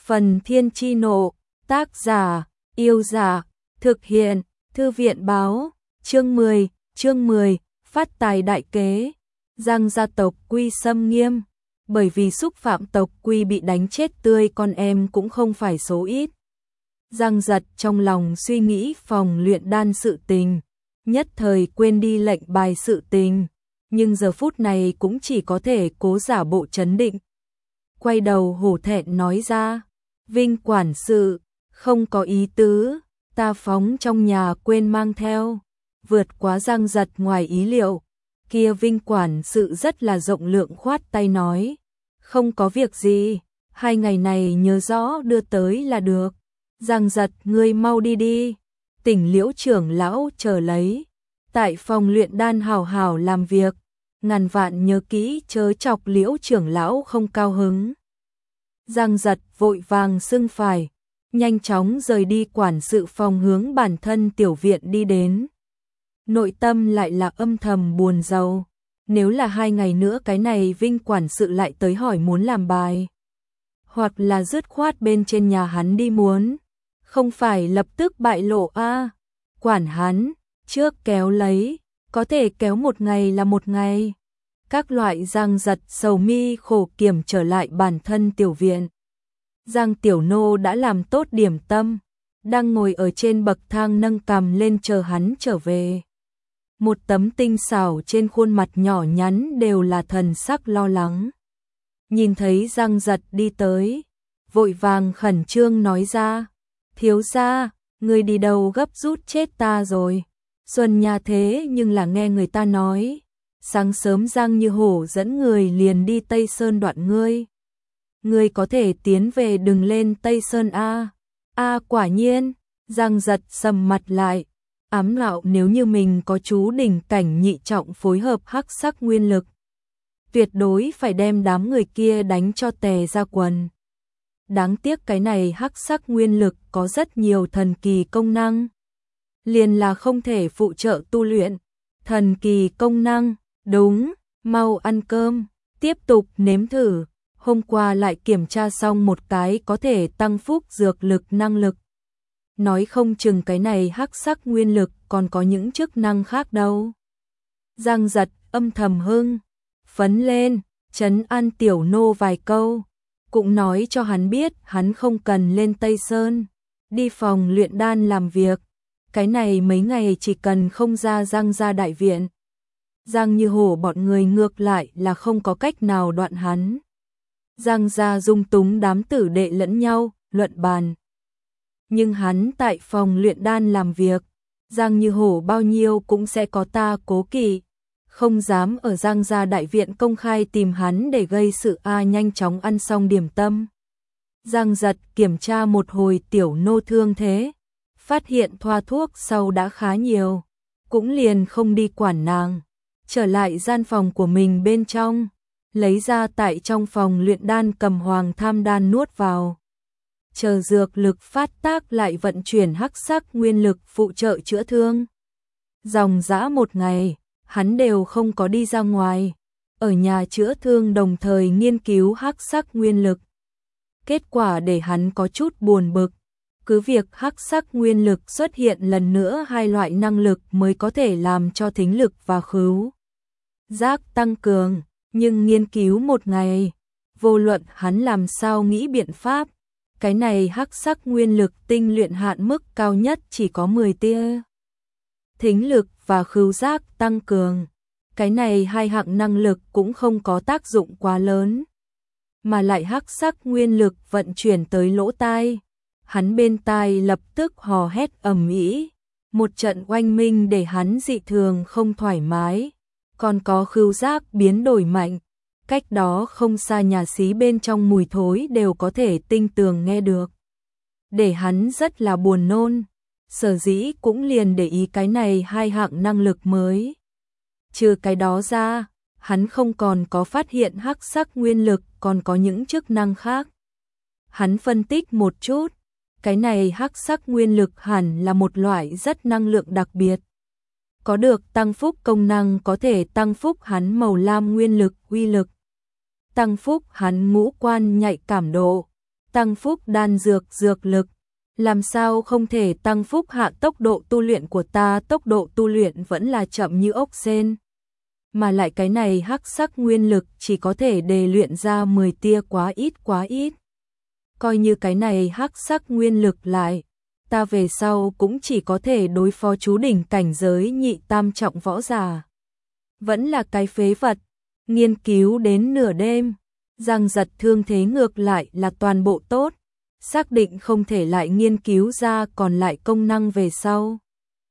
Phần Thiên Chi Nộ, tác giả, Yêu Giả, thực hiện, Thư viện báo, chương 10, phát tài đại kế. Giang gia tộc Quy xâm nghiêm, bởi vì xúc phạm tộc Quy bị đánh chết tươi con em cũng không phải số ít. Giang Giật trong lòng suy nghĩ phòng luyện đan sự tình, nhất thời quên đi lệnh bài sự tình, nhưng giờ phút này cũng chỉ có thể cố giả bộ trấn định. Quay đầu hổ thẹn nói ra, Vinh quản sự, không có ý tứ, ta phóng trong nhà quên mang theo, vượt quá Giang Giật ngoài ý liệu. Kia Vinh quản sự rất là rộng lượng khoát tay nói, không có việc gì, 2 ngày này nhớ rõ đưa tới là được. Giang Giật, ngươi mau đi đi, Tỉnh Liễu trưởng lão chờ lấy, tại phòng luyện đan hào hào làm việc, ngàn vạn nhớ kỹ chớ chọc Liễu trưởng lão không cao hứng. Giang Giật vội vàng xưng phải, nhanh chóng rời đi quản sự phòng hướng bản thân tiểu viện đi đến. Nội tâm lại là âm thầm buồn rầu, nếu là 2 ngày nữa cái này Vinh quản sự lại tới hỏi muốn làm bài, hoặc là dứt khoát bên trên nhà hắn đi muốn, không phải lập tức bại lộ a. Quản hắn, trước kéo lấy, có thể kéo 1 ngày là 1 ngày. Các loại Giang Giật sầu mi khổ kiểm trở lại bản thân tiểu viện. Giang Tiểu Nô đã làm tốt điểm tâm, đang ngồi ở trên bậc thang nâng cằm lên chờ hắn trở về. Một tấm tinh xảo trên khuôn mặt nhỏ nhắn đều là thần sắc lo lắng. Nhìn thấy Giang Giật đi tới, vội vàng khẩn trương nói ra, thiếu gia, người đi đâu gấp rút chết ta rồi. Xuân nhà thế nhưng là nghe người ta nói, sáng sớm Giang Như Hổ dẫn người liền đi Tây Sơn đoạn ngươi. Ngươi có thể tiến về đừng lên Tây Sơn a. Quả nhiên, Giang Giật sầm mặt lại, ám đạo nếu như mình có chú đỉnh cảnh nhị trọng phối hợp hắc sắc nguyên lực, tuyệt đối phải đem đám người kia đánh cho tè ra quần. Đáng tiếc cái này hắc sắc nguyên lực có rất nhiều thần kỳ công năng, liền là không thể phụ trợ tu luyện. Thần kỳ công năng, đúng, mau ăn cơm, tiếp tục nếm thử. Hôm qua lại kiểm tra xong một cái có thể tăng phúc dược lực năng lực. Nói không chừng cái này hắc sắc nguyên lực còn có những chức năng khác đâu. Giang Giật âm thầm hưng phấn lên, trấn an Tiểu Nô vài câu, cũng nói cho hắn biết hắn không cần lên Tây Sơn, đi phòng luyện đan làm việc. Cái này mấy ngày chỉ cần không ra Giang gia đại viện, Giang Như Hổ bọn người ngược lại là không có cách nào đoạn hắn. Giang gia dung túng đám tử đệ lẫn nhau, luận bàn. Nhưng hắn tại phòng luyện đan làm việc, Giang Như Hổ bao nhiêu cũng sẽ có ta cố kỵ, không dám ở Giang gia đại viện công khai tìm hắn để gây sự nhanh chóng ăn xong điểm tâm. Giang Giật kiểm tra một hồi Tiểu Nô thương thế, phát hiện thoa thuốc sau đã khá nhiều, cũng liền không đi quản nàng, trở lại gian phòng của mình bên trong, lấy ra tại trong phòng luyện đan cầm hoàng tham đan nuốt vào. Chờ dược lực phát tác lại vận chuyển hắc sắc nguyên lực phụ trợ chữa thương. Dòng dã 1 ngày, hắn đều không có đi ra ngoài, ở nhà chữa thương đồng thời nghiên cứu hắc sắc nguyên lực. Kết quả để hắn có chút buồn bực, cứ việc hắc sắc nguyên lực xuất hiện lần nữa 2 loại năng lực mới có thể làm cho thính lực và khứu giác tăng cường, nhưng nghiên cứu 1 ngày, vô luận hắn làm sao nghĩ biện pháp, cái này hắc sắc nguyên lực tinh luyện hạn mức cao nhất chỉ có 10 tia. Thính lực và khứu giác tăng cường, cái này 2 hạng năng lực cũng không có tác dụng quá lớn, mà lại hắc sắc nguyên lực vận chuyển tới lỗ tai, hắn bên tai lập tức hò hét ầm ĩ, một trận oanh minh để hắn dị thường không thoải mái, còn có khứu giác biến đổi mạnh, cách đó không xa nhà xí bên trong mùi thối đều có thể tinh tường nghe được, để hắn rất là buồn nôn. Sở dĩ cũng liền để ý cái này 2 hạng năng lực mới. Trừ cái đó ra, hắn không còn có phát hiện hắc sắc nguyên lực còn có những chức năng khác. Hắn phân tích một chút, cái này hắc sắc nguyên lực hẳn là một loại rất năng lượng đặc biệt. Có được tăng phúc công năng có thể tăng phúc hắn màu lam nguyên lực uy lực, tăng phúc hắn ngũ quan nhạy cảm độ, tăng phúc đan dược dược lực, làm sao không thể tăng phúc hạ tốc độ tu luyện của ta, tốc độ tu luyện vẫn là chậm như ốc sên. Mà lại cái này hắc sắc nguyên lực chỉ có thể đề luyện ra 10 tia, quá ít quá ít. Coi như cái này hắc sắc nguyên lực lại, ta về sau cũng chỉ có thể đối phó chú đỉnh cảnh giới nhị tam trọng võ giả. Vẫn là cái phế vật, nghiên cứu đến nửa đêm, Giang Giật thương thế ngược lại là toàn bộ tốt, xác định không thể lại nghiên cứu ra còn lại công năng về sau.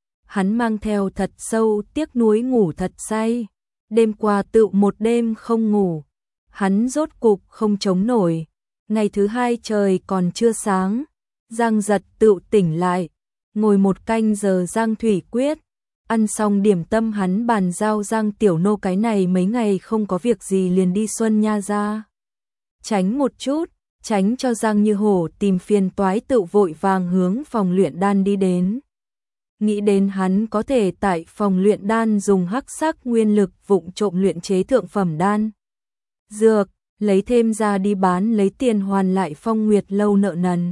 Hắn mang theo thật sâu tiếc nuối ngủ thật say, đêm qua tự một đêm không ngủ, hắn rốt cục không chống nổi. Ngày thứ hai trời còn chưa sáng, Giang Giật tự tỉnh lại, ngồi một canh giờ Giang Thủy Quyết, ăn xong điểm tâm hắn bàn giao Giang Tiểu Nô cái này mấy ngày không có việc gì liền đi Xuân Nha ra. Tránh một chút, tránh cho Giang Như Hổ tìm phiền toái, tự vội vàng hướng phòng luyện đan đi đến. Nghĩ đến hắn có thể tại phòng luyện đan dùng hắc sắc nguyên lực vụng trộm luyện chế thượng phẩm đan dược, lấy thêm ra đi bán lấy tiền hoàn lại Phong Nguyệt lâu nợ nần.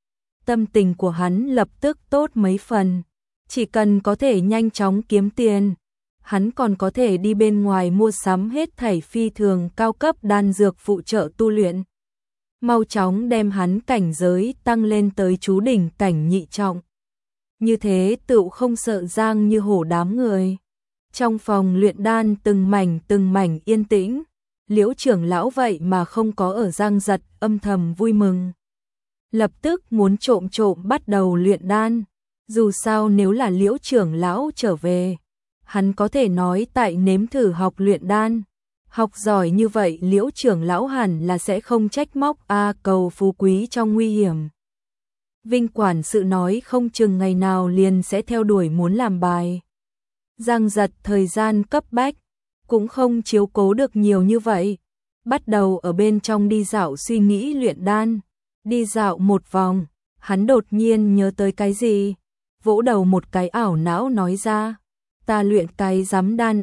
Tâm tình của hắn lập tức tốt mấy phần, chỉ cần có thể nhanh chóng kiếm tiền, hắn còn có thể đi bên ngoài mua sắm hết thảy phi thường cao cấp đan dược phụ trợ tu luyện. Mau chóng đem hắn cảnh giới tăng lên tới chú đỉnh cảnh nhị trọng. Như thế tựu không sợ Giang Như Hổ đám người. Trong phòng luyện đan từng mảnh yên tĩnh, Liễu trưởng lão vậy mà không có ở, Giang Giật âm thầm vui mừng. Lập tức muốn trộm bắt đầu luyện đan, dù sao nếu là Liễu trưởng lão trở về, hắn có thể nói tại nếm thử học luyện đan. Học giỏi như vậy Liễu trưởng lão hẳn là sẽ không trách móc cầu phú quý trong nguy hiểm. Vinh quản sự nói không chừng ngày nào liền sẽ theo đuổi muốn làm bài. Giang Giật thời gian cấp bách, cũng không chiếu cố được nhiều như vậy. Bắt đầu ở bên trong đi dạo suy nghĩ luyện đan. Đi dạo một vòng, hắn đột nhiên nhớ tới cái gì. Vỗ đầu một cái ảo não nói ra. Ta luyện cái giám đan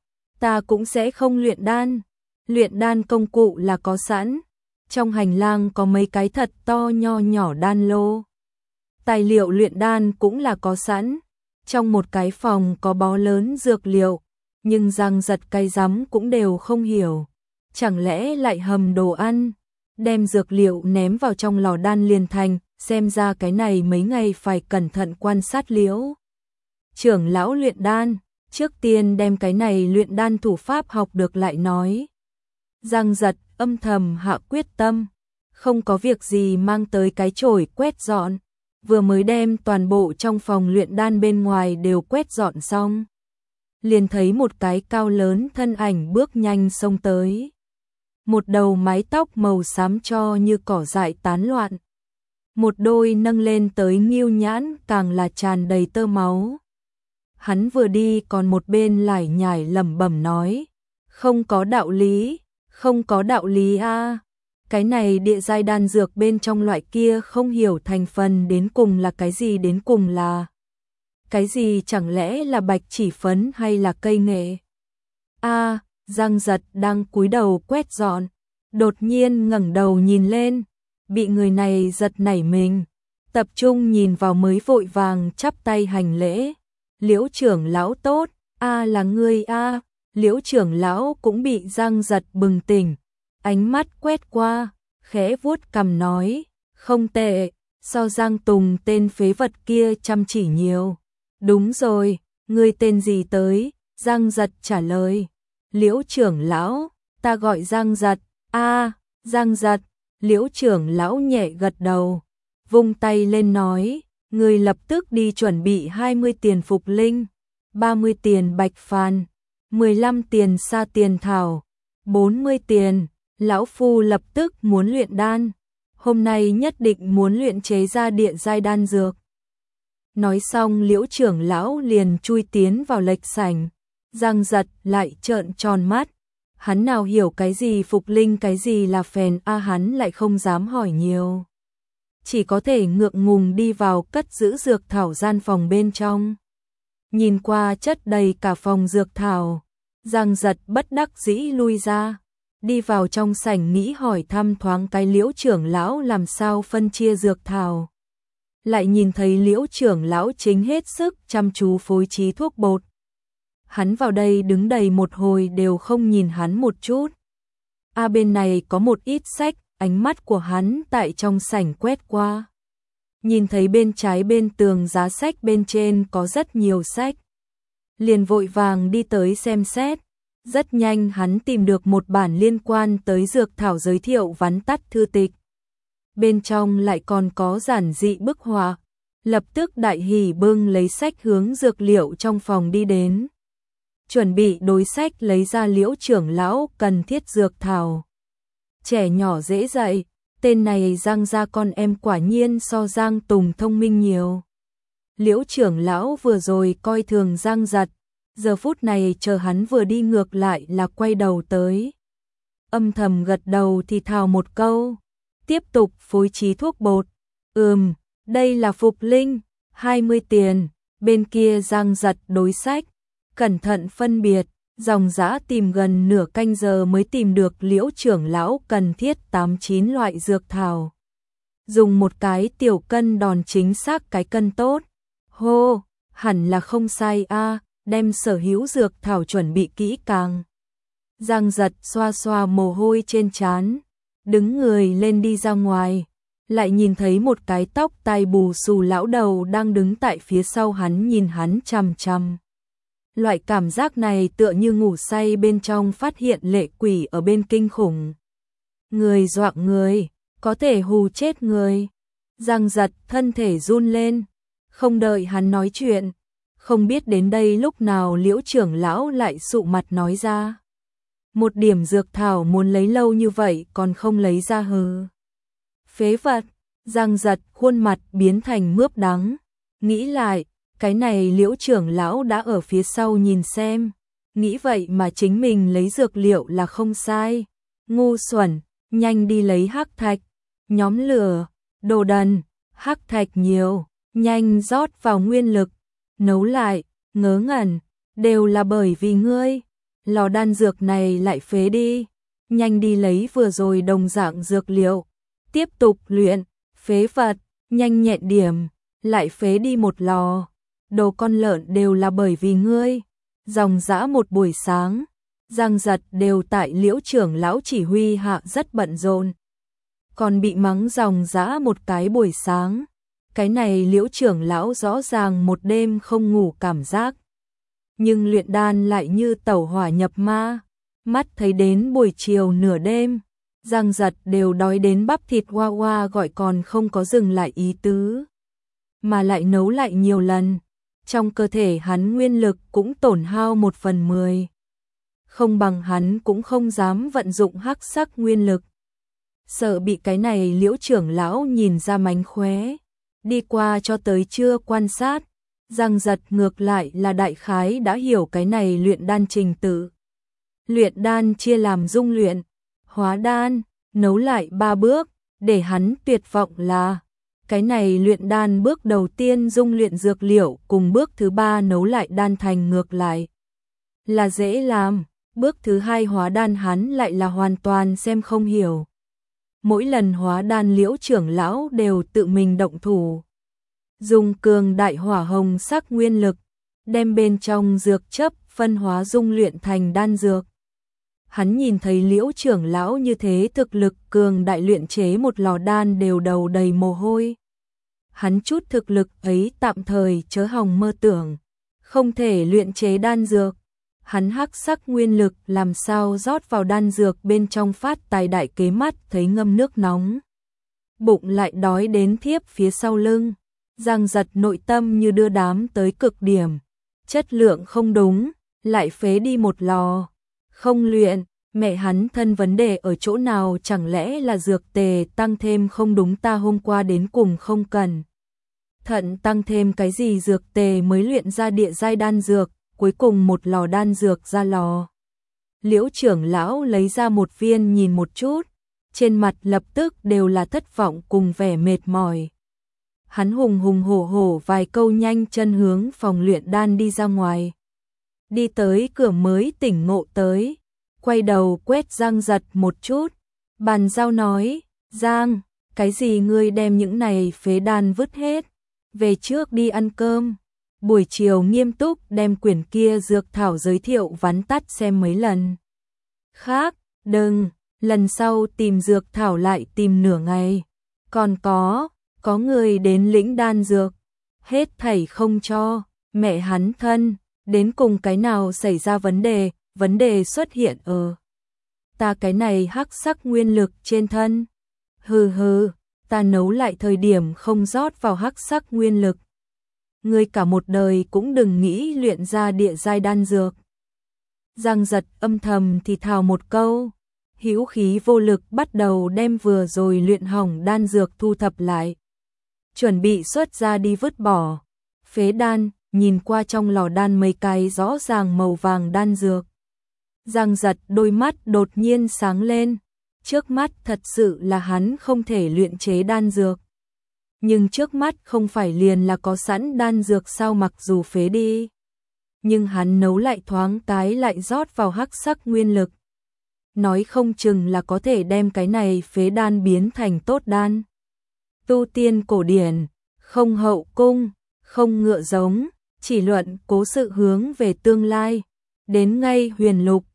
ta cũng sẽ không luyện đan. Luyện đan công cụ là có sẵn. Trong hành lang có mấy cái thật to nho nhỏ đan lô. Tài liệu luyện đan cũng là có sẵn. Trong một cái phòng có bó lớn dược liệu, nhưng Giang Giật cái rắm cũng đều không hiểu. Chẳng lẽ lại hầm đồ ăn, đem dược liệu ném vào trong lò đan liền thành, xem ra cái này mấy ngày phải cẩn thận quan sát Liễu trưởng lão luyện đan, trước tiên đem cái này luyện đan thủ pháp học được lại nói. Giang Giật âm thầm hạ quyết tâm, không có việc gì mang tới cái chổi quét dọn, vừa mới đem toàn bộ trong phòng luyện đan bên ngoài đều quét dọn xong. Liền thấy một cái cao lớn thân ảnh bước nhanh xông tới. Một đầu mái tóc màu xám cho như cỏ dại tán loạn. Một đôi nâng lên tới nghêu nhãn càng là tràn đầy tơ máu. Hắn vừa đi còn một bên lải nhải lẩm bẩm nói. Không có đạo lý, không có đạo lý Cái này địa giai đan dược bên trong loại kia không hiểu thành phần đến cùng là cái gì, đến cùng là cái gì, chẳng lẽ là bạch chỉ phấn hay là cây nghệ? Giang Giật đang cúi đầu quét dọn, đột nhiên ngẩng đầu nhìn lên, bị người này giật nảy mình, tập trung nhìn vào mới vội vàng chắp tay hành lễ. Liễu trưởng lão tốt, là ngươi Liễu trưởng lão cũng bị Giang Giật bừng tỉnh, ánh mắt quét qua, khẽ vuốt cằm nói, không tệ, so Giang Tùng tên phế vật kia chăm chỉ nhiều. Đúng rồi, ngươi tên gì tới? Giang Giật trả lời. Liễu trưởng lão, ta gọi Giang Giật. Giang Giật. Liễu trưởng lão nhẹ gật đầu, vung tay lên nói, ngươi lập tức đi chuẩn bị 20 tiền phục linh, 30 tiền bạch phàn, 15 tiền sa tiền thảo, 40 tiền, lão phu lập tức muốn luyện đan, hôm nay nhất định muốn luyện chế ra địa giai đan dược. Nói xong Liễu trưởng lão liền chui tiến vào lệch sảnh. Giang Giật lại trợn tròn mắt, hắn nào hiểu cái gì phục linh, cái gì là phèn, hắn lại không dám hỏi nhiều. Chỉ có thể ngượng ngùng đi vào cất giữ dược thảo gian phòng bên trong. Nhìn qua chất đầy cả phòng dược thảo, Giang Giật bất đắc dĩ lui ra. đi vào trong sảnh nghĩ hỏi thăm thoáng cái Liễu trưởng lão làm sao phân chia dược thảo. Lại nhìn thấy Liễu trưởng lão chính hết sức chăm chú phối trí thuốc bột. Hắn vào đây đứng đầy một hồi đều không nhìn hắn một chút. Bên này có một ít sách, ánh mắt của hắn tại trong sảnh quét qua. Nhìn thấy bên trái bên tường giá sách bên trên có rất nhiều sách. Liền vội vàng đi tới xem xét. Rất nhanh hắn tìm được một bản liên quan tới dược thảo giới thiệu vắn tắt thư tịch. Bên trong lại còn có giản dị bức họa. Lập tức đại hỉ bưng lấy sách hướng dược liệu trong phòng đi đến. Chuẩn bị đối sách lấy ra Liễu trưởng lão cần thiết dược thảo. Trẻ nhỏ dễ dạy, tên này Giang gia con em quả nhiên so Giang Tùng thông minh nhiều. Liễu trưởng lão vừa rồi coi thường Giang Giật, giờ phút này chờ hắn vừa đi ngược lại là quay đầu tới. Âm thầm gật đầu thì thào một câu, tiếp tục phối trí thuốc bột. Đây là Phục Linh, 20 tiền, bên kia Giang Giật đối sách, cẩn thận phân biệt, dòng dã tìm gần nửa canh giờ mới tìm được Liễu trưởng lão cần thiết 8-9 loại dược thảo. Dùng một cái tiểu cân đòn chính xác cái cân tốt. Hô, hẳn là không sai đem sở hữu dược thảo chuẩn bị kỹ càng. Giang Giật xoa xoa mồ hôi trên trán, đứng người lên đi ra ngoài, lại nhìn thấy một cái tóc tai bù xù lão đầu đang đứng tại phía sau hắn nhìn hắn chằm chằm. Loại cảm giác này tựa như ngủ say bên trong phát hiện lệ quỷ ở bên kinh khủng. Người doạng người, có thể hù chết người. Giang Giật thân thể run lên, không đợi hắn nói chuyện. Không biết đến đây lúc nào Liễu trưởng lão lại sụ mặt nói ra. Một điểm dược thảo muốn lấy lâu như vậy còn không lấy ra hừ. Phế vật, Giang Giật khuôn mặt biến thành mướp đắng. Nghĩ lại, cái này Liễu trưởng lão đã ở phía sau nhìn xem. Nghĩ vậy mà chính mình lấy dược liệu là không sai. Ngu xuẩn, nhanh đi lấy hắc thạch. Nhóm lửa, đồ đần, hắc thạch nhiều, nhanh rót vào nguyên lực. Nấu lại, ngớ ngẩn, đều là bởi vì ngươi. Lò đan dược này lại phế đi. Nhanh đi lấy vừa rồi đồng dạng dược liệu. Tiếp tục luyện, phế vật, nhanh nhẹn điểm, lại phế đi một lò. Đồ con lợn đều là bởi vì ngươi. Dòng dã một buổi sáng, Giang Giật đều tại Liễu trưởng lão chỉ huy hạ rất bận rộn. Còn bị mắng dòng dã một cái buổi sáng. Cái này Liễu trưởng lão rõ ràng một đêm không ngủ cảm giác. Nhưng luyện đan lại như tẩu hỏa nhập ma. Mắt thấy đến buổi chiều nửa đêm, Giang Giật đều đói đến bắp thịt hoa hoa gọi còn không có dừng lại ý tứ. Mà lại nấu lại nhiều lần. Trong cơ thể hắn nguyên lực cũng tổn hao 1/10. Không bằng hắn cũng không dám vận dụng hắc sắc nguyên lực. Sợ bị cái này Liễu trưởng lão nhìn ra mánh khóe. Đi qua cho tới chưa quan sát. Giang Giật ngược lại là đại khái đã hiểu cái này luyện đan trình tự. Luyện đan chia làm dung luyện, hóa đan, nấu lại 3 bước, để hắn tuyệt vọng là cái này luyện đan bước đầu tiên dung luyện dược liệu cùng bước thứ 3 nấu lại đan thành ngược lại. Là dễ làm, bước thứ 2 hóa đan hắn lại là hoàn toàn xem không hiểu. Mỗi lần hóa đan Liễu trưởng lão đều tự mình động thủ. Dùng cường đại hỏa hồng sắc nguyên lực, đem bên trong dược chất phân hóa dung luyện thành đan dược. Hắn nhìn thấy Liễu trưởng lão như thế thực lực cường đại luyện chế một lò đan đều đầu đầy mồ hôi. Hắn chút thực lực ấy tạm thời chớ hòng mơ tưởng, không thể luyện chế đan dược. Hắn hắc sắc nguyên lực làm sao rót vào đan dược bên trong phát tài đại kế mắt thấy ngâm nước nóng. Bụng lại đói đến thiếp phía sau lưng. Giang Giật nội tâm như đưa đám tới cực điểm. Chất lượng không đúng, lại phế đi một lò. Không luyện, mẹ hắn thân vấn đề ở chỗ nào chẳng lẽ là dược tề tăng thêm không đúng ta hôm qua đến cùng không cần. Thận tăng thêm cái gì dược tề mới luyện ra địa giai đan dược, cuối cùng một lò đan dược ra lò. Liễu trưởng lão lấy ra một viên nhìn một chút, trên mặt lập tức đều là thất vọng cùng vẻ mệt mỏi. Hắn hùng hùng hổ hổ vài câu nhanh chân hướng phòng luyện đan đi ra ngoài. Đi tới cửa mới tỉnh ngộ tới. quay đầu quét Giang Giật một chút, bàn giao nói, Giang, cái gì ngươi đem những này phế đan vứt hết, về trước đi ăn cơm. Buổi chiều nghiêm túc đem quyển kia dược thảo giới thiệu vắn tắt xem mấy lần. Khác, đừng, lần sau tìm dược thảo lại tìm nửa ngày. Còn có người đến lĩnh đan dược, hết thảy không cho, mẹ hắn thân, đến cùng cái nào xảy ra vấn đề xuất hiện ở ta cái này hắc sắc nguyên lực trên thân. Hừ hừ, ta nấu lại thời điểm không rót vào hắc sắc nguyên lực. Ngươi cả một đời cũng đừng nghĩ luyện ra địa giai đan dược. Giang Giật âm thầm thì thào một câu, hữu khí vô lực bắt đầu đem vừa rồi luyện hỏng đan dược thu thập lại. Chuẩn bị xuất ra đi vứt bỏ. Phế đan, nhìn qua trong lò đan mấy cái rõ ràng màu vàng đan dược. Giang Giật đôi mắt đột nhiên sáng lên. Trước mắt thật sự là hắn không thể luyện chế đan dược. Nhưng trước mắt không phải liền là có sẵn đan dược sao, mặc dù phế đi. Nhưng hắn nấu lại thoáng cái lại rót vào hắc sắc nguyên lực. Nói không chừng là có thể đem cái này phế đan biến thành tốt đan. Tu tiên cổ điển, không hậu cung, không ngựa giống, chỉ luận cố sự hướng về tương lai. Đến ngay huyền lục,